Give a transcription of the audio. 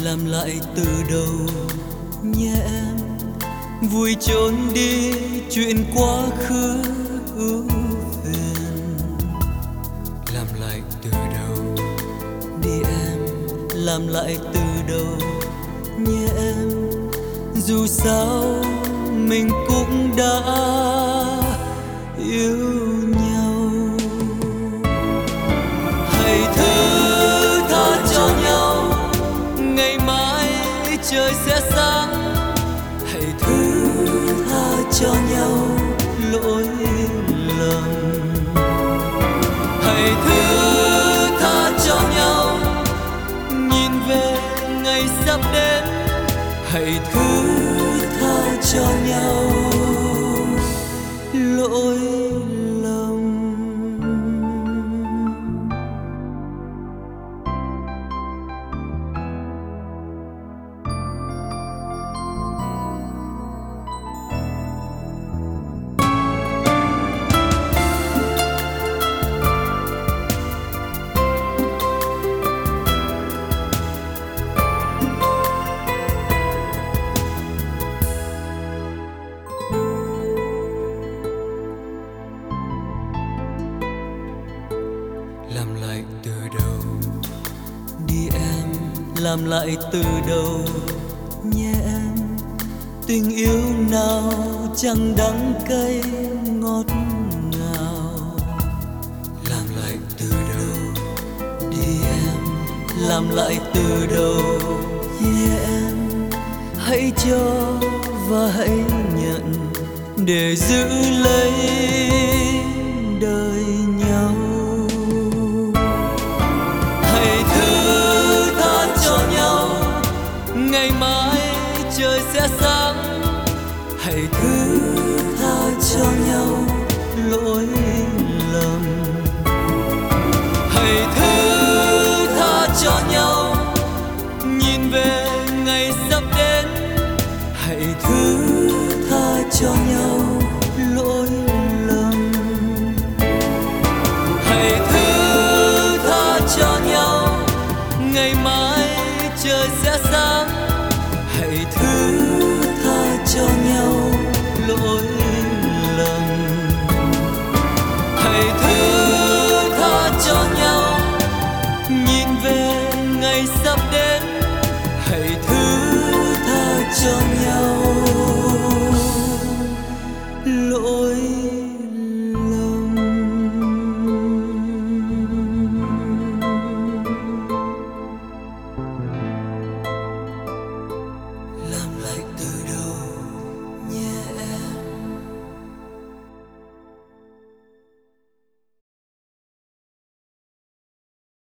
làm lại từ đầu nhé em. Vui trốn đi chuyện quá khứ ưu phiền, làm lại từ đầu đi em, làm lại từ đầu nhé em. Dù sao mình cũng đã yêu nhau. Hãy thứ tha cho nhau, ngày mai trời sẽ sáng. Hãy thứ tha cho nhau lỗi lầm. Hãy thứ tha cho nhau, nhìn về ngày sắp đến. Hãy thứ tha cho nhau lỗi lầm. Làm lại từ đầu đi em, làm lại từ đầu nhé em. Tình yêu nào chẳng đắng cay ngọt ngào. Làm lại từ đầu đi em, làm lại từ đầu nhé em. Hãy cho và hãy nhận để giữ lấy đời nhau. Hãy thứ tha cho nhau, ngày mai trời sẽ sáng. Hãy thứ tha cho nhau lỗi lầm. Hãy thứ